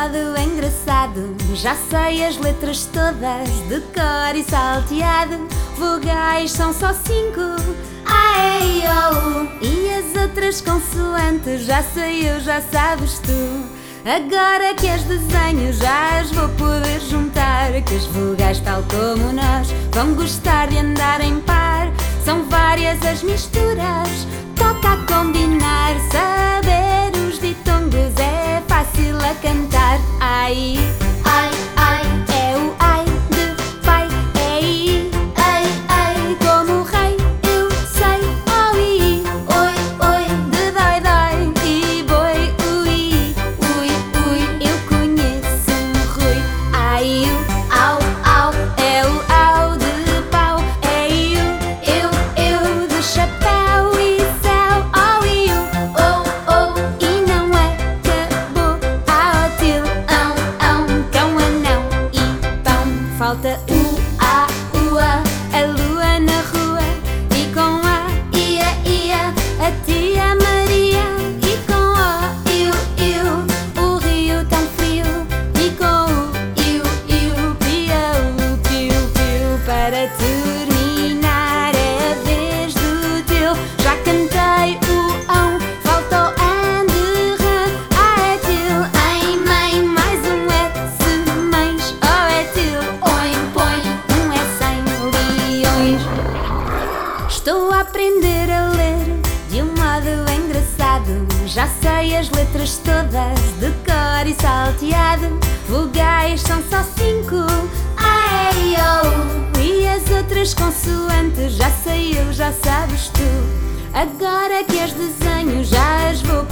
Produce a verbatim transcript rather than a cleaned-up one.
modo engraçado. Já sei as letras todas de cor e salteado. Vogais são só cinco, A, E, I, O, U. E as outras consoantes já sei eu, já sabes tu. Agora que as desenho já as vou poder juntar, que as vogais, tal como nós, vão gostar de andar em par. São várias as misturas, toca a combinar. Saber os ditongos é fácil a cantar. Ai, ai, ai, é o ai de pai, é i, ai, ai, como rei, eu sei, oh, i, oi, oi, de dói, dói, e boi, ui, ui, ui, eu conheço Rui. Ai, o, au, au, é o au de pau, é i, o, eu, eu, de chapéu e céu, oh, i, o, oh, oh, e não é cabô, a, o, til, ão, ão, cão, anão e pão. Falta o a, o a, a lua na rua, e com a, ia, ia, a tia Maria, e com o, iu, iu, o rio tão frio, e com o, iu, iu, piu, piu, piu. Para terminar é a vez do teu. Já cantei o ão, falta o an de rã, a, é til, em, mãe, mais um S, mães, o, é til, oin, põe, um é sem leões. Estou a aprender a ler de um modo engraçado. Já sei as letras todas de cor e salteado. Vogais são só cinco, A, E, I, O, U. E as outras consoantes já sei eu, já sabes tu. Agora que as desenho já as vou